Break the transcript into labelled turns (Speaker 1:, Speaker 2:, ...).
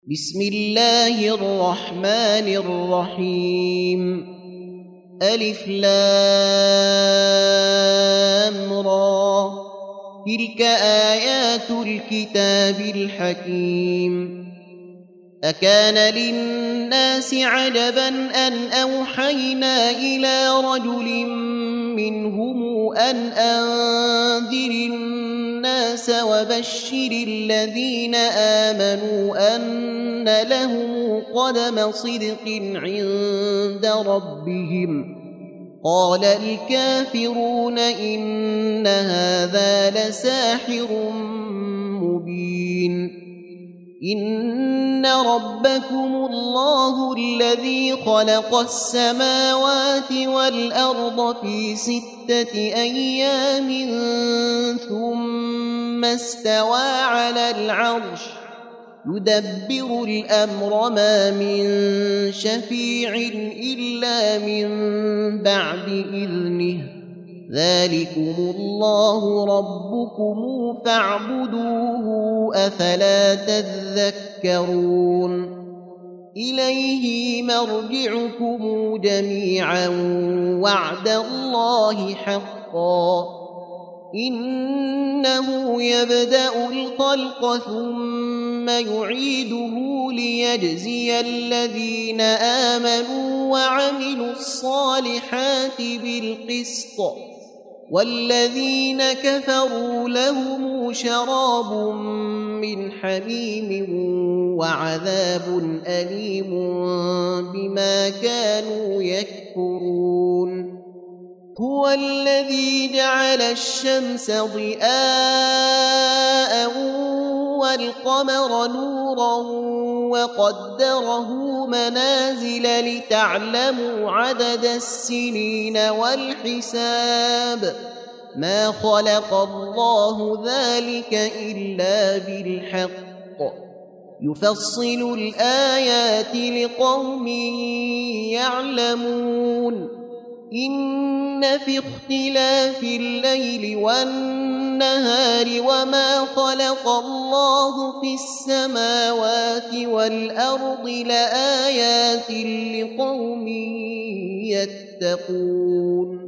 Speaker 1: بسم الله الرحمن الرحيم ألف لام را تلك آيات الكتاب الحكيم أكان للناس عجبا أن أوحينا إلى رجل منهم أن أنذر الناس وبشر الذين آمنوا أن لهم قدم صدق عند ربهم قال الكافرون إن هذا لساحر مبين إن ربكم الله الذي خلق السماوات والأرض في 6 أيام ثم استوى على العرش يدبر الأمر ما من شفيع إلا من بعد إذنه ذلكم الله ربكم فاعبدوه أفلا تذكرون إليه مرجعكم جميعا وعد الله حقا إنه يبدأ الخلق ثم يعيده ليجزي الذين آمنوا وعملوا الصالحات بالقسط والذين كفروا لهم شراب من حميم وعذاب أليم بما كانوا يكفرون هو الذي جعل الشمس ضياء والقمر نورا وقدره منازل لتعلموا عدد السنين والحساب ما خلق الله ذلك إلا بالحق يفصل الآيات لقوم يعلمون إن في اختلاف الليل والنهار وما خلق الله في السماوات والأرض لآيات لقوم يتقون